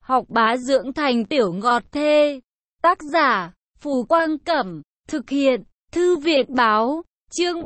học bá dưỡng thành tiểu ngọt thê. Tác giả, Phù Quang Cẩm, thực hiện, Thư viện Báo, chương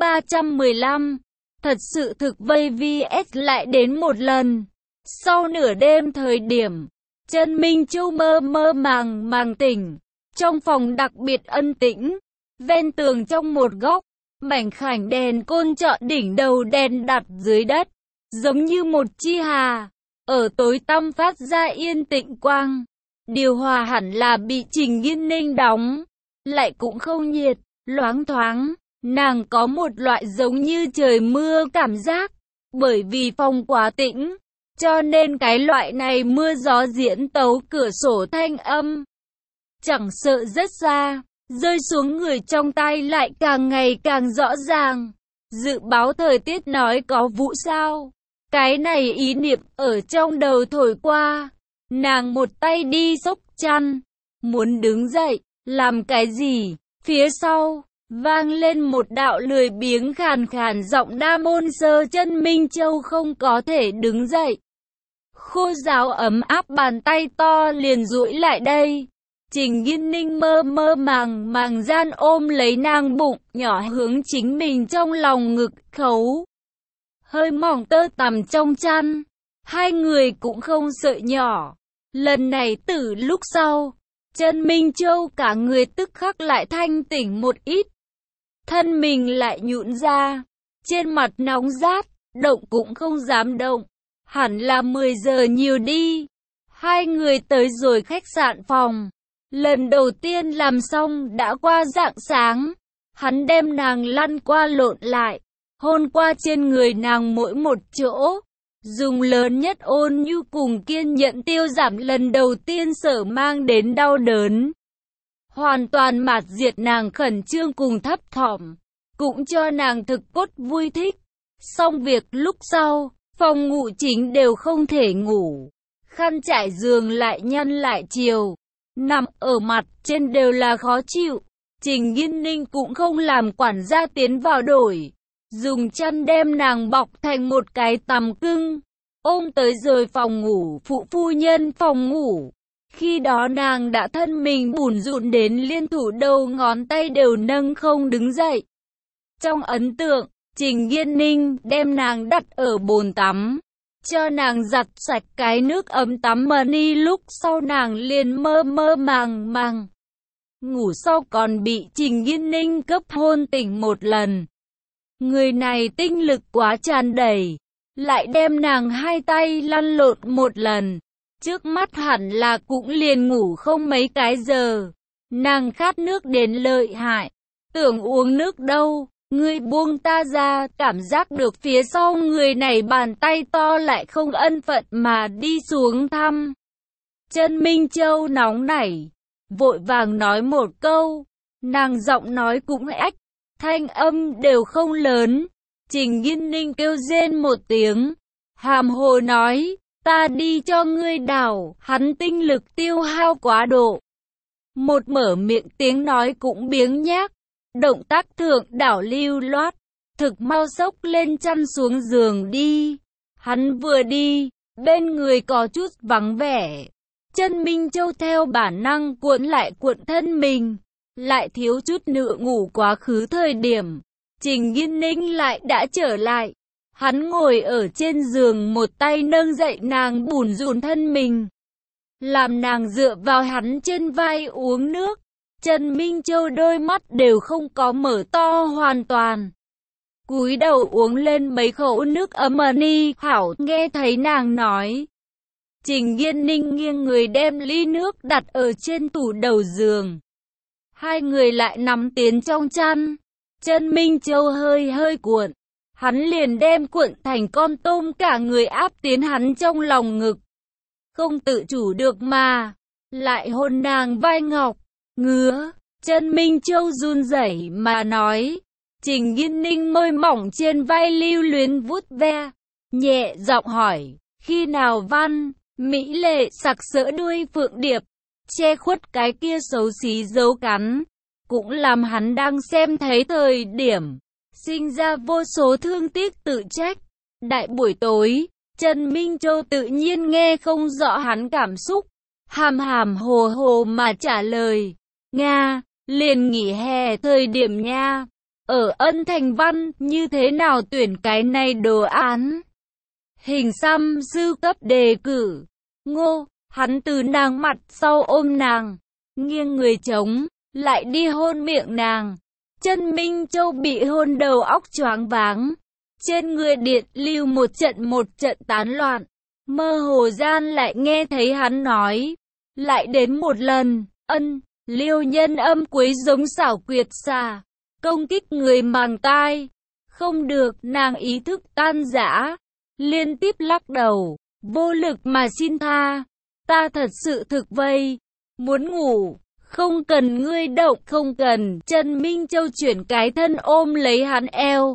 315. Thật sự thực vây vs lại đến một lần. Sau nửa đêm thời điểm, Chân Minh Châu mơ mơ màng màng tỉnh. Trong phòng đặc biệt ân tĩnh, ven tường trong một góc, mảnh khảnh đèn côn trọn đỉnh đầu đèn đặt dưới đất, giống như một chi hà, ở tối tăm phát ra yên tĩnh quang. Điều hòa hẳn là bị Trình Nghiên Ninh đóng, lại cũng không nhiệt, loáng thoáng, nàng có một loại giống như trời mưa cảm giác, bởi vì phòng quá tĩnh, cho nên cái loại này mưa gió diễn tấu cửa sổ thanh âm. Chẳng sợ rất xa, rơi xuống người trong tay lại càng ngày càng rõ ràng. Dự báo thời tiết nói có vụ sao? Cái này ý niệm ở trong đầu thổi qua. Nàng một tay đi xốc chăn, muốn đứng dậy, làm cái gì? Phía sau, vang lên một đạo lười biếng khàn khàn giọng Đa Môn Sơ. Chân Minh Châu không có thể đứng dậy. Khô ráo ấm áp bàn tay to liền duỗi lại đây. Trình Nghiên Ninh mơ mơ màng màng gian ôm lấy nàng bụng nhỏ hướng chính mình trong lòng ngực khấu. Hơi mỏng tơ tằm trong chăn. Hai người cũng không sợ nhỏ. Lần này từ lúc sau, Chân Minh Châu cả người tức khắc lại thanh tỉnh một ít. Thân mình lại nhũn ra. Trên mặt nóng rát, động cũng không dám động. Hẳn là 10 giờ nhiều đi. Hai người tới rồi khách sạn phòng. Lần đầu tiên làm xong đã qua rạng sáng. Hắn đem nàng lăn qua lộn lại, hôn qua trên người nàng mỗi một chỗ. Dùng lớn nhất ôn nhu cùng kiên nhẫn tiêu giảm lần đầu tiên sở mang đến đau đớn. Hoàn toàn mạt diệt nàng khẩn trương cùng thấp thỏm. Cũng cho nàng thực cốt vui thích. Xong việc lúc sau, phòng ngủ chính đều không thể ngủ. Khăn trải giường lại nhăn lại chiều. Nằm ở mặt trên đều là khó chịu. Trình Nghiên Ninh cũng không làm quản gia tiến vào đổi. Dùng chăn đem nàng bọc thành một cái tằm cưng. Ôm tới rồi phòng ngủ phụ phu nhân phòng ngủ. Khi đó nàng đã thân mình bủn rủn đến liên thủ đầu ngón tay đều nâng không đứng dậy. Trong ấn tượng, Trình Nghiên Ninh đem nàng đặt ở bồn tắm. Cho nàng giặt sạch cái nước ấm tắm mani lúc sau nàng liền mơ mơ màng màng. Ngủ sau còn bị Trình Nghiên Ninh cấp hôn tỉnh một lần. Người này tinh lực quá tràn đầy. Lại đem nàng hai tay lăn lộn một lần. Trước mắt hẳn là cũng liền ngủ không mấy cái giờ. Nàng khát nước đến lợi hại. Tưởng uống nước đâu. Ngươi buông ta ra, cảm giác được phía sau người này bàn tay to lại không ân phận mà đi xuống thăm. Chân Minh Châu nóng nảy, vội vàng nói một câu. Nàng giọng nói cũng ách, thanh âm đều không lớn. Trình Nghiên Ninh kêu rên một tiếng, hàm hồ nói, ta đi cho ngươi đảo. Hắn tinh lực tiêu hao quá độ. Một mở miệng tiếng nói cũng biếng nhác. Động tác thượng đảo lưu loát, thực mau xốc lên chăn xuống giường đi. Hắn vừa đi, bên người có chút vắng vẻ. Chân Minh Châu theo bản năng cuộn lại cuộn thân mình, lại thiếu chút nữa ngủ quá khứ thời điểm. Trình Nghiên Ninh lại đã trở lại. Hắn ngồi ở trên giường một tay nâng dậy nàng bủn rủn thân mình. Làm nàng dựa vào hắn trên vai uống nước. Chân Minh Châu đôi mắt đều không có mở to hoàn toàn. Cúi đầu uống lên mấy khẩu nước ấm ni hảo nghe thấy nàng nói. Trình Nghiên Ninh nghiêng người đem ly nước đặt ở trên tủ đầu giường. Hai người lại nằm tiến trong chăn. Chân Minh Châu hơi hơi cuộn. Hắn liền đem cuộn thành con tôm cả người áp tiến hắn trong lòng ngực. Không tự chủ được mà. Lại hôn nàng vai ngọc. Ngứa. Chân Minh Châu run rẩy mà nói. Trình Nghiên Ninh môi mỏng trên vai lưu luyến vuốt ve. Nhẹ giọng hỏi. Khi nào văn, mỹ lệ sặc sỡ đuôi phượng điệp. Che khuất cái kia xấu xí dấu cắn. Cũng làm hắn đang xem thấy thời điểm. Sinh ra vô số thương tiếc tự trách. Đại buổi tối. Chân Minh Châu tự nhiên nghe không rõ hắn cảm xúc. hàm hàm hồ hồ mà trả lời. Nga, liền nghỉ hè thời điểm nha. Ở Ân Thành Văn, như thế nào tuyển cái này đồ án? Hình xăm sư cấp đề cử. Ngô, hắn từ nàng mặt sau ôm nàng, nghiêng người chống, lại đi hôn miệng nàng. Chân Minh Châu bị hôn đầu óc choáng váng. Trên người điện lưu một trận tán loạn. Mơ hồ gian lại nghe thấy hắn nói. Lại đến một lần, liêu nhân âm cuối giống xảo quyệt xà, công kích người màng tai. Không được, nàng ý thức tan rã, liên tiếp lắc đầu, vô lực mà xin tha. Ta thật sự thực vây, muốn ngủ, không cần ngươi động, không cần. Trần Minh Châu chuyển cái thân ôm lấy hắn eo.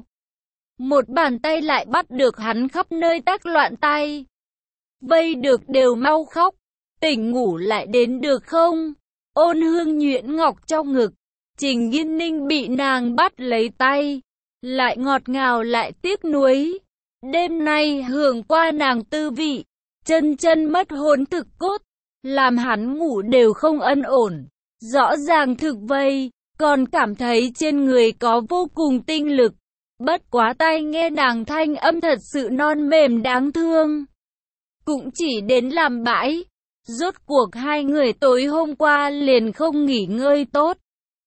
Một bàn tay lại bắt được hắn khắp nơi tác loạn tay. Vây được đều mau khóc, tỉnh ngủ lại đến được không? Ôn hương nhuyễn ngọc trong ngực, Trình Nghiên Ninh bị nàng bắt lấy tay, lại ngọt ngào lại tiếc nuối. Đêm nay hưởng qua nàng tư vị, chân chân mất hồn thực cốt, làm hắn ngủ đều không ân ổn. Rõ ràng thực vây, còn cảm thấy trên người có vô cùng tinh lực. Bất quá tai nghe nàng thanh âm thật sự non mềm đáng thương. Cũng chỉ đến làm bãi. Rốt cuộc hai người tối hôm qua liền không nghỉ ngơi tốt.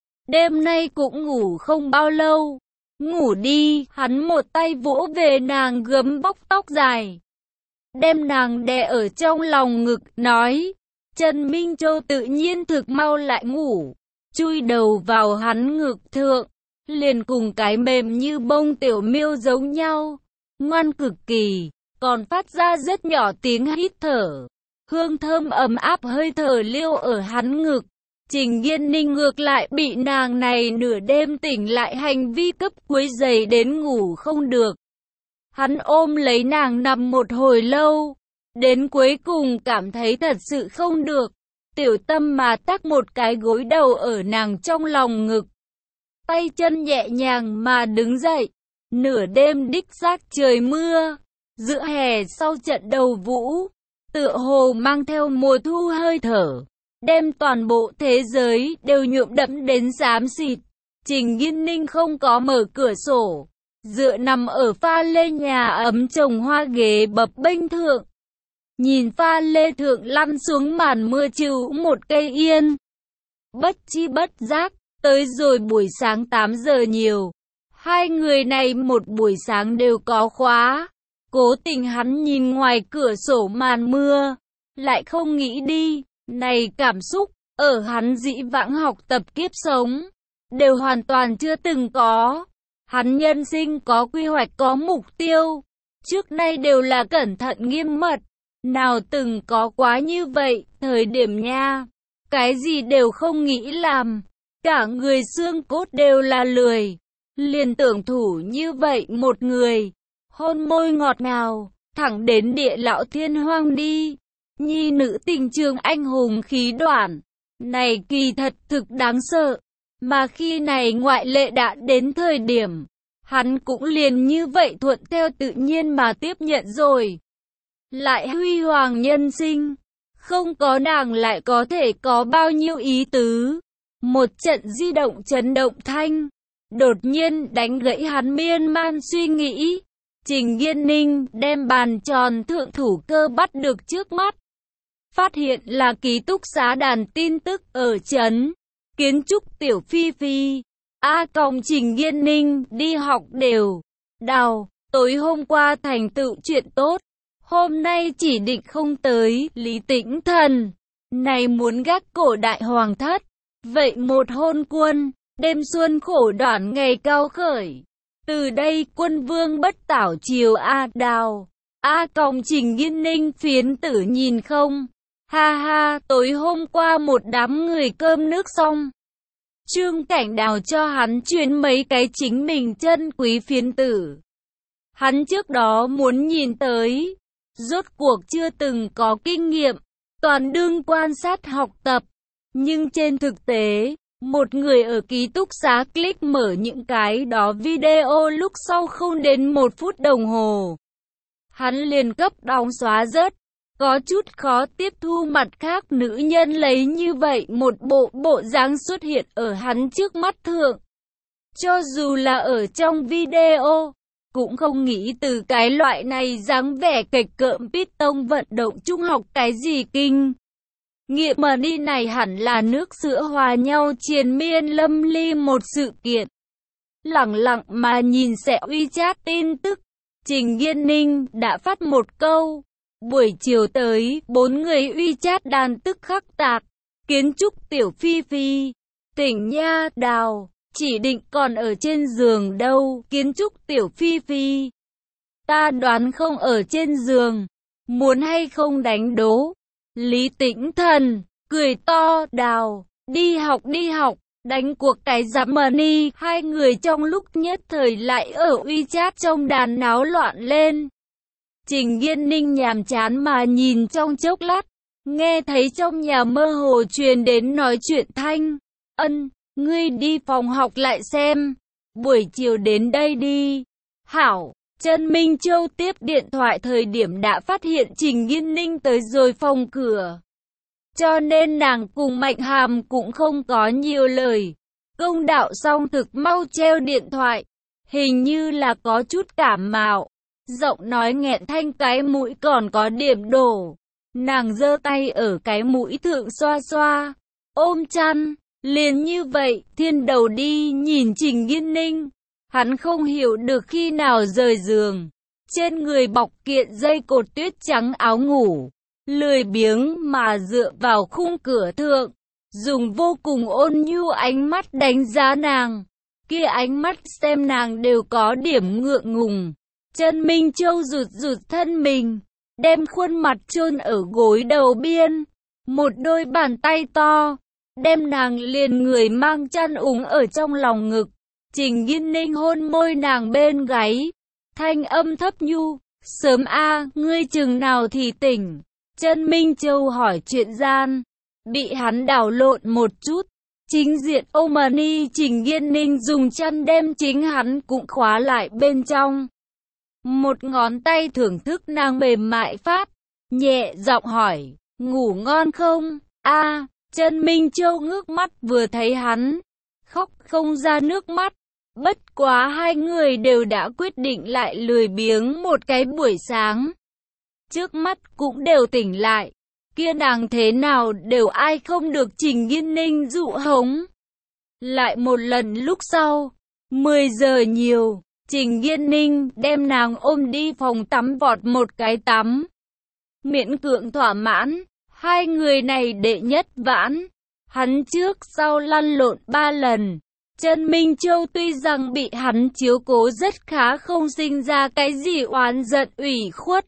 Đêm nay cũng ngủ không bao lâu. Ngủ đi, hắn một tay vỗ về nàng gấm bóc tóc dài, đem nàng đè ở trong lòng ngực, nói. Trần Minh Châu tự nhiên thực mau lại ngủ, chui đầu vào hắn ngực thượng, liền cùng cái mềm như bông tiểu miêu giống nhau, ngoan cực kỳ, còn phát ra rất nhỏ tiếng hít thở. Hương thơm ấm áp hơi thở liêu ở hắn ngực. Trình Nghiên Ninh ngược lại bị nàng này nửa đêm tỉnh lại hành vi cấp quấy rầy đến ngủ không được. Hắn ôm lấy nàng nằm một hồi lâu, đến cuối cùng cảm thấy thật sự không được, tiểu tâm mà tác một cái gối đầu ở nàng trong lòng ngực. Tay chân nhẹ nhàng mà đứng dậy. Nửa đêm đích xác trời mưa, giữa hè sau trận đầu vũ, tựa hồ mang theo mùa thu hơi thở, đem toàn bộ thế giới đều nhuộm đẫm đến xám xịt. Trình Nghiên Ninh không có mở cửa sổ, dựa nằm ở pha lê nhà ấm trồng hoa ghế bập bênh thượng, nhìn pha lê thượng lăn xuống màn mưa chịu một cây yên. Bất chi bất giác, tới rồi buổi sáng 8 giờ nhiều, hai người này một buổi sáng đều có khóa. Cố tình hắn nhìn ngoài cửa sổ màn mưa, lại không nghĩ đi. Này cảm xúc, ở hắn dĩ vãng học tập kiếp sống, đều hoàn toàn chưa từng có. Hắn nhân sinh có quy hoạch, có mục tiêu, trước nay đều là cẩn thận nghiêm mật, nào từng có quá như vậy. Thời điểm nha, cái gì đều không nghĩ làm, cả người xương cốt đều là lười, liền tưởng thủ như vậy một người, hôn môi ngọt ngào, thẳng đến địa lão thiên hoang đi. Nhi nữ tình trường anh hùng khí đoạn, này kỳ thật thực đáng sợ, mà khi này ngoại lệ đã đến thời điểm, hắn cũng liền như vậy thuận theo tự nhiên mà tiếp nhận rồi. Lại huy hoàng nhân sinh, không có nàng lại có thể có bao nhiêu ý tứ. Một trận di động chấn động thanh, đột nhiên đánh gãy hắn miên man suy nghĩ. Trình Nghiên Ninh đem bàn tròn thượng thủ cơ bắt được trước mắt. Phát hiện là ký túc xá đàn tin tức ở trấn Kiến Trúc Tiểu Phi Phi. Trình Nghiên Ninh đi học đều đào, tối hôm qua thành tựu chuyện tốt, hôm nay chỉ định không tới. Lý Tĩnh Thần này muốn gác cổ đại hoàng thất, vậy một hôn quân, đêm xuân khổ đoản ngày cao khởi. Từ đây quân vương bất tảo chiều đào. Trình Nghiên Ninh phiến tử nhìn không. Ha ha, tối hôm qua một đám người cơm nước xong, Trương Cảnh Đào cho hắn truyền mấy cái chính mình chân quý phiến tử. Hắn trước đó muốn nhìn tới, rốt cuộc chưa từng có kinh nghiệm, toàn đương quan sát học tập. Nhưng trên thực tế, một người ở ký túc xá click mở những cái đó video lúc sau không đến 1 phút đồng hồ, hắn liền cấp đóng xóa rớt. có chút khó tiếp thu mặt khác nữ nhân lấy như vậy một bộ dáng xuất hiện ở hắn trước mắt thượng. Cho dù là ở trong video, cũng không nghĩ từ cái loại này dáng vẻ kịch cợm Python vận động trung học cái gì kinh. Nghiệm mà đi này hẳn là nước sữa hòa nhau triền miên lâm ly một sự kiện. Lẳng lặng mà nhìn sẽ WeChat tin tức, Trình Yên Ninh đã phát một câu. Buổi chiều tới, 4 người WeChat đàn tức khắc tạc, kiến trúc tiểu Phi Phi, tỉnh nha, Đào, chỉ định còn ở trên giường đâu, kiến trúc tiểu Phi Phi. Ta đoán không ở trên giường, muốn hay không đánh đố. Lý Tĩnh Thần, cười to, Đào, đi học, đánh cuộc cái giám money. Hai người trong lúc nhất thời lại ở WeChat trong đàn náo loạn lên. Trình Yên Ninh nhàm chán mà nhìn trong chốc lát, nghe thấy trong nhà mơ hồ truyền đến nói chuyện thanh. Ân, ngươi đi phòng học lại xem, buổi chiều đến đây đi. Hảo, Trần Minh Châu tiếp điện thoại thời điểm đã phát hiện Trình Yên Ninh tới rồi phòng cửa. Cho nên nàng cùng Mạnh Hàm cũng không có nhiều lời. Công đạo xong thực mau treo điện thoại, hình như là có chút cảm mạo. Giọng nói nghẹn thanh cái mũi còn có điểm đổ. Nàng giơ tay ở cái mũi thượng xoa xoa, ôm chăn, liền như vậy, thiên đầu đi nhìn Trình Yên Ninh. Hắn không hiểu được khi nào rời giường. Trên người bọc kiện dây cột tuyết trắng áo ngủ, lười biếng mà dựa vào khung cửa thượng, dùng vô cùng ôn nhu ánh mắt đánh giá nàng. Kia ánh mắt xem nàng đều có điểm ngượng ngùng. Trần Minh Châu rụt thân mình, đem khuôn mặt chôn ở gối đầu biên, một đôi bàn tay to, đem nàng liền người mang chăn úng ở trong lòng ngực. Trình Yên Ninh hôn môi nàng bên gáy, thanh âm thấp nhu, sớm a, ngươi chừng nào thì tỉnh. Trần Minh Châu hỏi chuyện gian, bị hắn đảo lộn một chút. Chính diện Omani Trình Yên Ninh dùng chăn đem chính hắn cũng khóa lại bên trong. Một ngón tay thưởng thức nàng mềm mại phát, nhẹ giọng hỏi, ngủ ngon không? A, Trần Minh Châu ngước mắt vừa thấy hắn, khóc không ra nước mắt. Bất quá hai người đều đã quyết định lại lười biếng một cái buổi sáng. Trước mắt cũng đều tỉnh lại, kia nàng thế nào đều ai không được Trình Yên Ninh dụ hống. Lại một lần lúc sau, 10 giờ nhiều. Trình Yên Ninh đem nàng ôm đi phòng tắm vọt một cái tắm. Miễn cưỡng thỏa mãn, hai người này đệ nhất vãn. Hắn trước sau lăn lộn 3 lần. Trần Minh Châu tuy rằng bị hắn chiếu cố rất khá không sinh ra cái gì oán giận ủy khuất.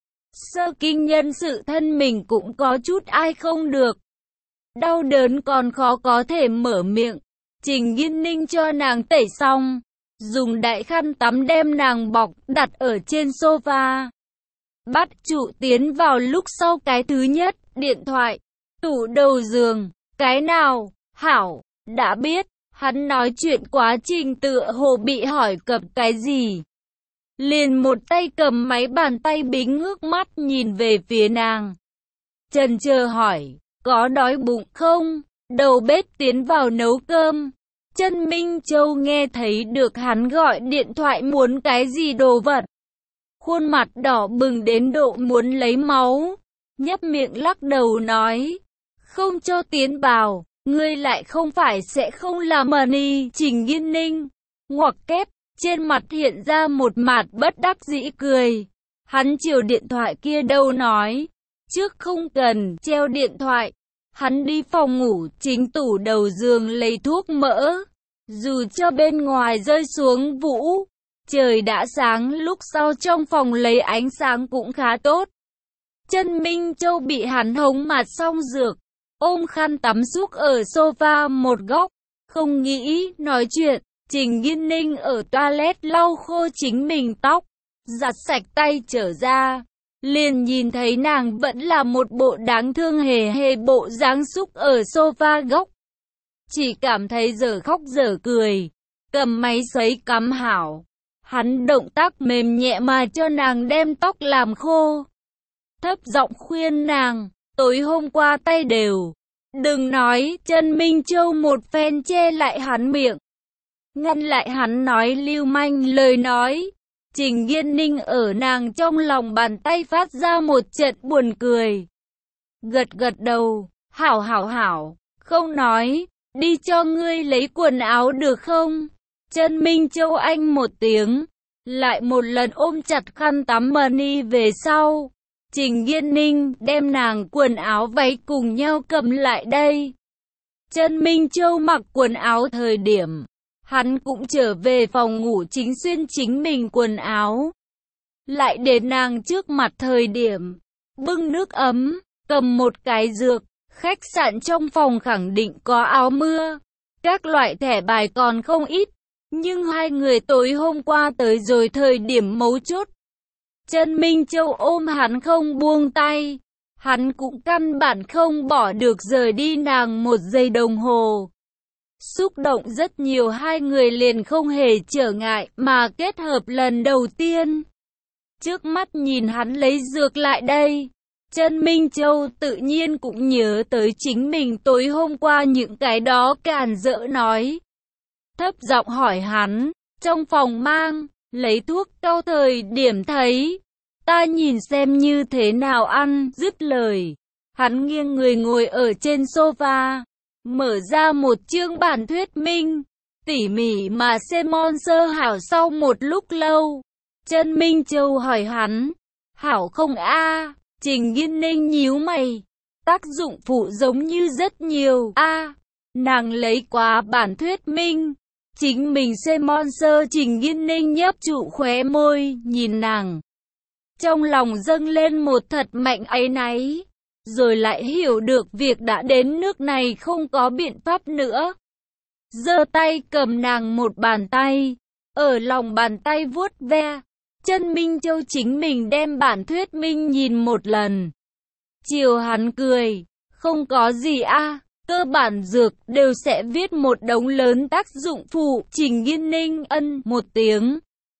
Sơ kinh nhân sự thân mình cũng có chút ai không được. Đau đớn còn khó có thể mở miệng. Trình Yên Ninh cho nàng tẩy xong, dùng đại khăn tắm đem nàng bọc đặt ở trên sofa. Bắt trụ tiến vào lúc sau cái thứ nhất, điện thoại, tủ đầu giường, cái nào, hảo, đã biết, hắn nói chuyện quá trình tựa hồ bị hỏi cập cái gì. Liền một tay cầm máy bàn tay bính ngước mắt nhìn về phía nàng. Chần chờ hỏi, có đói bụng không? Đầu bếp tiến vào nấu cơm. Trần Minh Châu nghe thấy được hắn gọi điện thoại muốn cái gì đồ vật. Khuôn mặt đỏ bừng đến độ muốn lấy máu. Nhấp miệng lắc đầu nói, không cho tiến vào, ngươi lại không phải sẽ không làm money. Trình Yên Ninh, ngoặc kép, trên mặt hiện ra một mặt bất đắc dĩ cười. Hắn chiều điện thoại kia đâu nói, trước không cần, treo điện thoại. Hắn đi phòng ngủ chính tủ đầu giường lấy thuốc mỡ. Dù cho bên ngoài rơi xuống vũ, trời đã sáng lúc sau trong phòng lấy ánh sáng cũng khá tốt. Trần Minh Châu bị hắn hống mặt xong dược, ôm khăn tắm xúc ở sofa một góc, không nghĩ nói chuyện. Trình Yên Ninh ở toilet lau khô chính mình tóc, giặt sạch tay trở ra. Liền nhìn thấy nàng vẫn là một bộ đáng thương hề hề bộ dáng xúc ở sofa góc. Chỉ cảm thấy giờ khóc giờ cười, cầm máy sấy cắm hảo. Hắn động tác mềm nhẹ mà cho nàng đem tóc làm khô. thấp giọng khuyên nàng, tối hôm qua tay đều. Đừng nói, Trần Minh Châu một phen che lại hắn miệng, ngăn lại hắn nói lưu manh lời nói. Trình Nghiên Ninh ở nàng trong lòng bàn tay phát ra một trận buồn cười. Gật gật đầu, hảo, không nói, đi cho ngươi lấy quần áo được không? Trần Minh Châu anh một tiếng, lại một lần ôm chặt khăn tắm Mani về sau. Trình Nghiên Ninh đem nàng quần áo váy cùng nhau cầm lại đây. Trần Minh Châu mặc quần áo thời điểm, hắn cũng trở về phòng ngủ chính xuyên chính mình quần áo. Lại đến nàng trước mặt thời điểm, bưng nước ấm, cầm một cái dược, khách sạn trong phòng khẳng định có áo mưa. Các loại thẻ bài còn không ít, nhưng hai người tối hôm qua tới rồi thời điểm mấu chốt. Trần Minh Châu ôm hắn không buông tay, hắn cũng căn bản không bỏ được rời đi nàng một giây đồng hồ. Xúc động rất nhiều, hai người liền không hề trở ngại mà kết hợp lần đầu tiên. Trước mắt nhìn hắn lấy dược lại đây, Trần Minh Châu tự nhiên cũng nhớ tới chính mình tối hôm qua những cái đó càn rỡ nói. Thấp giọng hỏi hắn, trong phòng mang, lấy thuốc cao thời điểm thấy, ta nhìn xem như thế nào ăn, dứt lời. Hắn nghiêng người ngồi ở trên sofa, mở ra một chương bản thuyết minh, tỉ mỉ mà xem sơ hảo. Sau một lúc lâu, Trần Minh Châu hỏi hắn, hảo không a? Trình Nghiên Ninh nhíu mày, tác dụng phụ giống như rất nhiều a. Nàng lấy quá bản thuyết minh, chính mình xem sơ. Trình Nghiên Ninh nhấp trụ khóe môi, nhìn nàng, trong lòng dâng lên một thật mạnh áy náy, rồi lại hiểu được việc đã đến nước này không có biện pháp nữa. Giơ tay cầm nàng một bàn tay, ở lòng bàn tay vuốt ve. Trần Minh Châu chính mình đem bản thuyết minh nhìn một lần. Chiều hắn cười, không có gì a, cơ bản dược đều sẽ viết một đống lớn tác dụng phụ. Trình Nghiên Ninh ân một tiếng.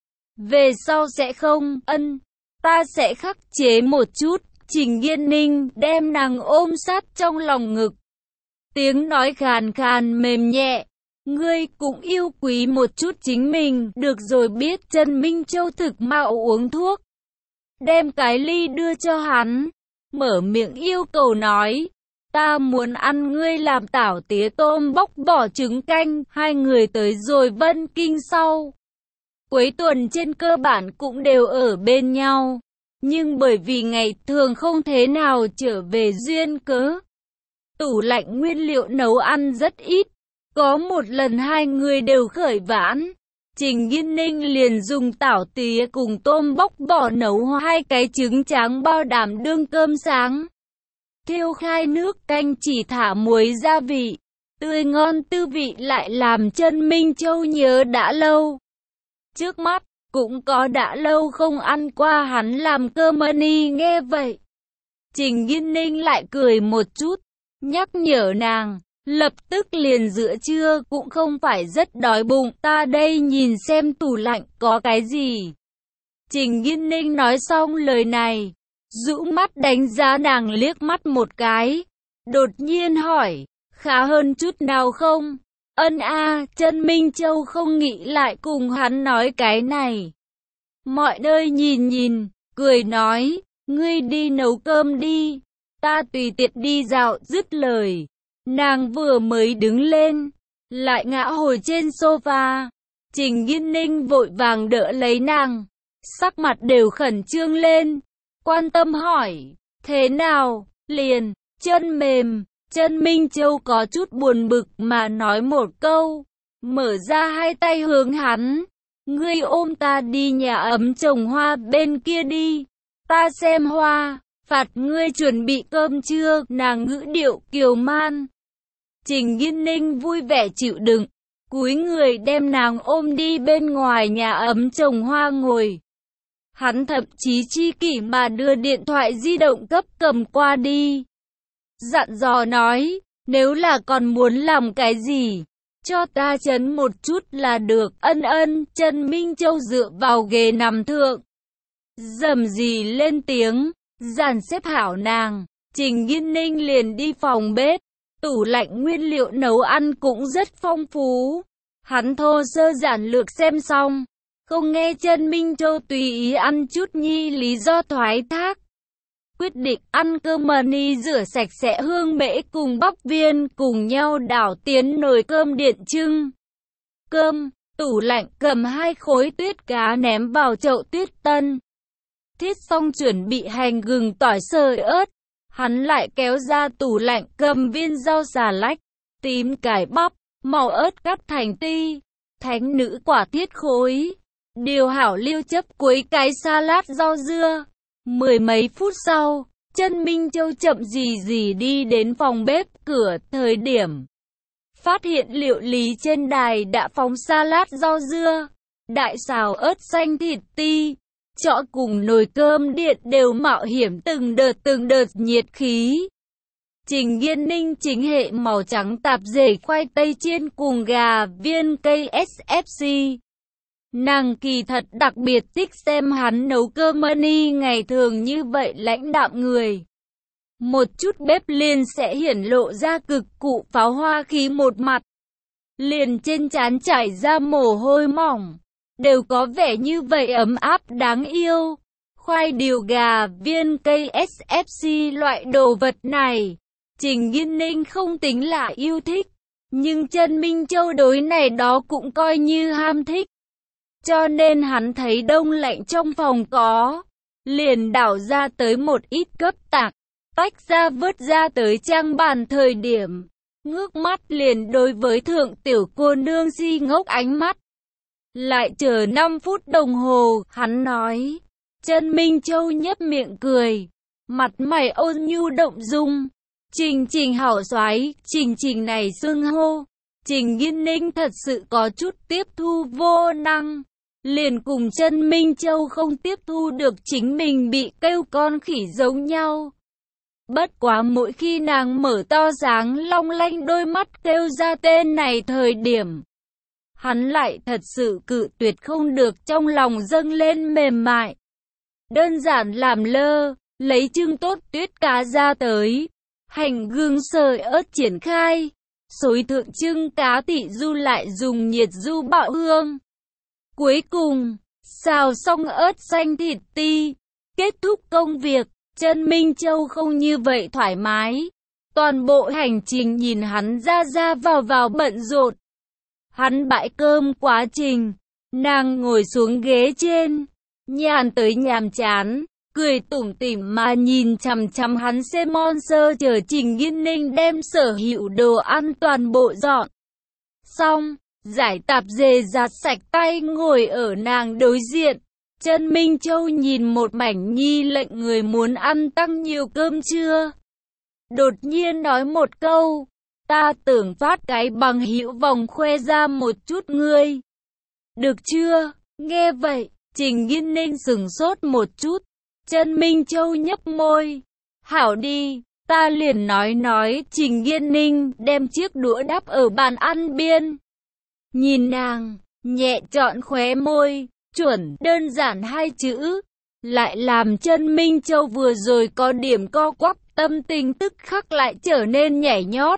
Về sau sẽ không, ân, ta sẽ khắc chế một chút. Trình Nghiên Ninh đem nàng ôm sát trong lòng ngực. Tiếng nói khàn khàn mềm nhẹ. Ngươi cũng yêu quý một chút chính mình, được rồi biết. Trần Minh Châu thực mạo uống thuốc, đem cái ly đưa cho hắn, mở miệng yêu cầu nói, ta muốn ăn ngươi làm tảo tía tôm bóc vỏ trứng canh. Hai người tới rồi Vân Kinh sau, cuối tuần trên cơ bản cũng đều ở bên nhau, nhưng bởi vì ngày thường không thế nào trở về duyên cớ, tủ lạnh nguyên liệu nấu ăn rất ít. Có một lần hai người đều khởi vãn, Trình Nghiên Ninh liền dùng tảo tía cùng tôm bóc vỏ nấu hai cái trứng trắng bao đảm đương cơm sáng. Thiêu khai nước canh chỉ thả muối gia vị, tươi ngon tư vị lại làm Trần Minh Châu nhớ đã lâu. Trước mắt, cũng có đã lâu không ăn qua hắn làm cơm Mani. Nghe vậy, Trình Nghiên Ninh lại cười một chút, nhắc nhở nàng. Lập tức liền giữa trưa cũng không phải rất đói bụng, ta đây nhìn xem tủ lạnh có cái gì. Trình Nghiên Ninh nói xong lời này, rũ mắt đánh giá nàng liếc mắt một cái, đột nhiên hỏi, khá hơn chút nào không? Ân a. Trần Minh Châu không nghĩ lại cùng hắn nói cái này. Mọi nơi nhìn nhìn, cười nói, ngươi đi nấu cơm đi, ta tùy tiện đi dạo. Dứt lời, nàng vừa mới đứng lên, lại ngã hồi trên sofa. Trình Nghiên Ninh vội vàng đỡ lấy nàng, sắc mặt đều khẩn trương lên, quan tâm hỏi, thế nào? Liền, chân mềm. Trần Minh Châu có chút buồn bực mà nói một câu, mở ra hai tay hướng hắn, ngươi ôm ta đi nhà ấm trồng hoa bên kia đi, ta xem hoa. Phạt ngươi chuẩn bị cơm trưa. Nàng ngữ điệu kiều man. Trình Nghiên Ninh vui vẻ chịu đựng, cúi người đem nàng ôm đi bên ngoài nhà ấm trồng hoa ngồi. Hắn thậm chí chi kỷ mà đưa điện thoại di động cấp cầm qua đi, dặn dò nói, nếu là còn muốn làm cái gì, cho ta chấn một chút là được. Ân ân. Trần Minh Châu dựa vào ghế nằm thượng, rầm rì lên tiếng, Dàn xếp hảo nàng, Trình Nghiên Ninh liền đi phòng bếp. Tủ lạnh nguyên liệu nấu ăn cũng rất phong phú. Hắn thô sơ giản lược xem xong, không nghe Trần Minh Châu tùy ý ăn chút nhi lý do thoái thác. Quyết định ăn cơm mani rửa sạch sẽ hương mễ cùng bắp viên cùng nhau đảo tiến nồi cơm điện trưng. Cơm, tủ lạnh cầm 2 khối tuyết cá ném vào chậu tuyết tân. Thiết xong chuẩn bị hành gừng tỏi sợi ớt. Hắn lại kéo ra tủ lạnh cầm viên rau xà lách, tím cải bắp, màu ớt cắt thành ti, thánh nữ quả thiết khối. Điều hảo liêu chấp cuối cái salad rau dưa. 10 mấy phút sau, Trần Minh Châu chậm gì đi đến phòng bếp cửa thời điểm. Phát hiện liệu lý trên đài đã phóng salad rau dưa, đại xào ớt xanh thịt ti. Chọ cùng nồi cơm điện đều mạo hiểm từng đợt nhiệt khí. Trình Nghiên Ninh chính hệ màu trắng tạp dề khoai tây chiên cùng gà viên cây SFC. Nàng kỳ thật đặc biệt thích xem hắn nấu cơm mani ngày thường như vậy lãnh đạm người. Một chút bếp liền sẽ hiển lộ ra cực cụ pháo hoa khí một mặt. Liền trên trán chảy ra mồ hôi mỏng. Đều có vẻ như vậy ấm áp đáng yêu. Khoai điều gà viên cây SFC loại đồ vật này, Trình Nghiên Ninh không tính là yêu thích. Nhưng Trần Minh Châu đối này đó cũng coi như ham thích. Cho nên hắn thấy đông lạnh trong phòng có, liền đảo ra tới một ít cấp tạc, tách ra vớt ra tới trang bàn thời điểm. Ngước mắt liền đối với thượng tiểu cô nương si ngốc ánh mắt. Lại chờ 5 phút đồng hồ, hắn nói. Trần Minh Châu nhếch miệng cười, mặt mày ôn nhu động dung. Trình hảo soái, Trình này xưng hô. Trình Nghiên Ninh thật sự có chút tiếp thu vô năng. Liền cùng Trần Minh Châu không tiếp thu được chính mình bị kêu con khỉ giống nhau. Bất quá mỗi khi nàng mở to sáng long lanh đôi mắt kêu ra tên này thời điểm, hắn lại thật sự cự tuyệt không được, trong lòng dâng lên mềm mại. Đơn giản làm lơ, lấy trưng tốt tuyết cá ra tới, hành gừng sợi ớt triển khai, xối thượng trưng cá thị du lại dùng nhiệt du bạo hương. Cuối cùng, xào xong ớt xanh thịt ti, kết thúc công việc. Trần Minh Châu không như vậy thoải mái. Toàn bộ hành trình nhìn hắn ra vào bận rộn. Hắn bãi cơm quá trình, nàng ngồi xuống ghế trên, nhàn tới nhàm chán, cười tủm tỉm mà nhìn chằm chằm hắn xem monster chờ Trình Nghiên Ninh đem sở hữu đồ ăn toàn bộ dọn xong, giải tạp dề giặt sạch tay ngồi ở nàng đối diện. Trần Minh Châu nhìn một mảnh nhi lệnh người muốn ăn tăng nhiều cơm trưa. Đột nhiên nói một câu, ta tưởng phát cái bằng hữu vòng khoe ra một chút ngươi. Được chưa? Nghe vậy, Trình Nghiên Ninh sửng sốt một chút. Trần Minh Châu nhấp môi. Hảo đi, ta liền nói. Trình Nghiên Ninh đem chiếc đũa đắp ở bàn ăn biên. Nhìn nàng, nhẹ chọn khóe môi. Chuẩn, đơn giản 2 chữ, lại làm Trần Minh Châu vừa rồi có điểm co quắp, tâm tình tức khắc lại trở nên nhảy nhót.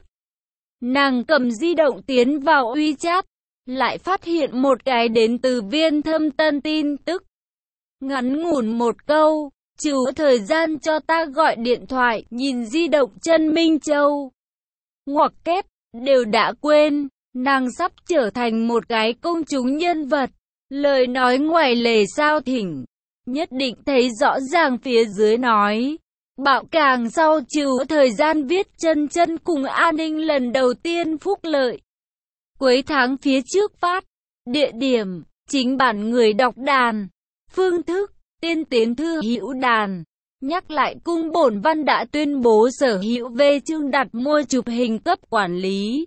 Nàng cầm di động tiến vào WeChat, lại phát hiện một cái đến từ Viên Thâm Tân tin tức. Ngắn ngủn một câu, chú thời gian cho ta gọi điện thoại, nhìn di động Trần Minh Châu. Ngoặc kép, đều đã quên, nàng sắp trở thành một cái công chúng nhân vật. Lời nói ngoài lề sao thỉnh, nhất định thấy rõ ràng phía dưới nói. Bạo càng sau chú thời gian viết chân cùng An Ninh lần đầu tiên phúc lợi. Cuối tháng phía trước phát, địa điểm, chính bản người đọc đàn, phương thức, tiên tiến thư hữu đàn. Nhắc lại cung bổn văn đã tuyên bố sở hữu về chương đặt mua chụp hình cấp quản lý.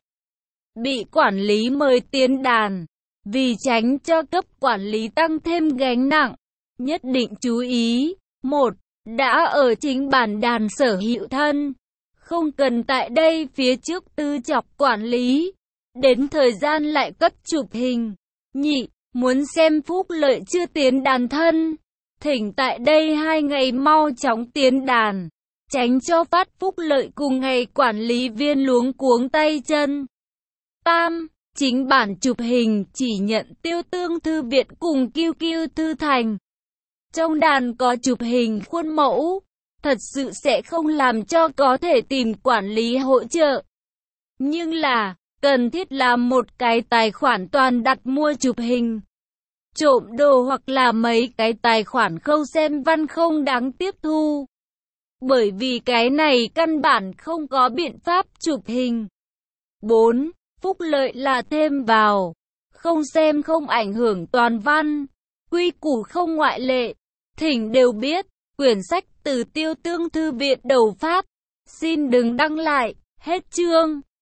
Bị quản lý mời tiến đàn. Vì tránh cho cấp quản lý tăng thêm gánh nặng, nhất định chú ý. 1. Đã ở chính bản đàn sở hữu thân, không cần tại đây phía trước tư chọc quản lý, đến thời gian lại cấp chụp hình. Nhị, muốn xem phúc lợi chưa tiến đàn thân, Thỉnh tại đây 2 ngày mau chóng tiến đàn, tránh cho phát phúc lợi cùng ngày quản lý viên luống cuống tay chân. Tam, chính bản chụp hình chỉ nhận Tiêu Tương Thư Viện cùng QQ Thư Thành. Trong đàn có chụp hình khuôn mẫu, thật sự sẽ không làm cho có thể tìm quản lý hỗ trợ. Nhưng là, cần thiết làm một cái tài khoản toàn đặt mua chụp hình, trộm đồ hoặc là mấy cái tài khoản khâu xem văn không đáng tiếp thu. Bởi vì cái này căn bản không có biện pháp chụp hình. 4. Phúc lợi là thêm vào, không xem không ảnh hưởng toàn văn, quy củ không ngoại lệ. Thỉnh đều biết, quyển sách từ Tiêu Tương Thư Viện đầu phát. Xin đừng đăng lại, hết chương.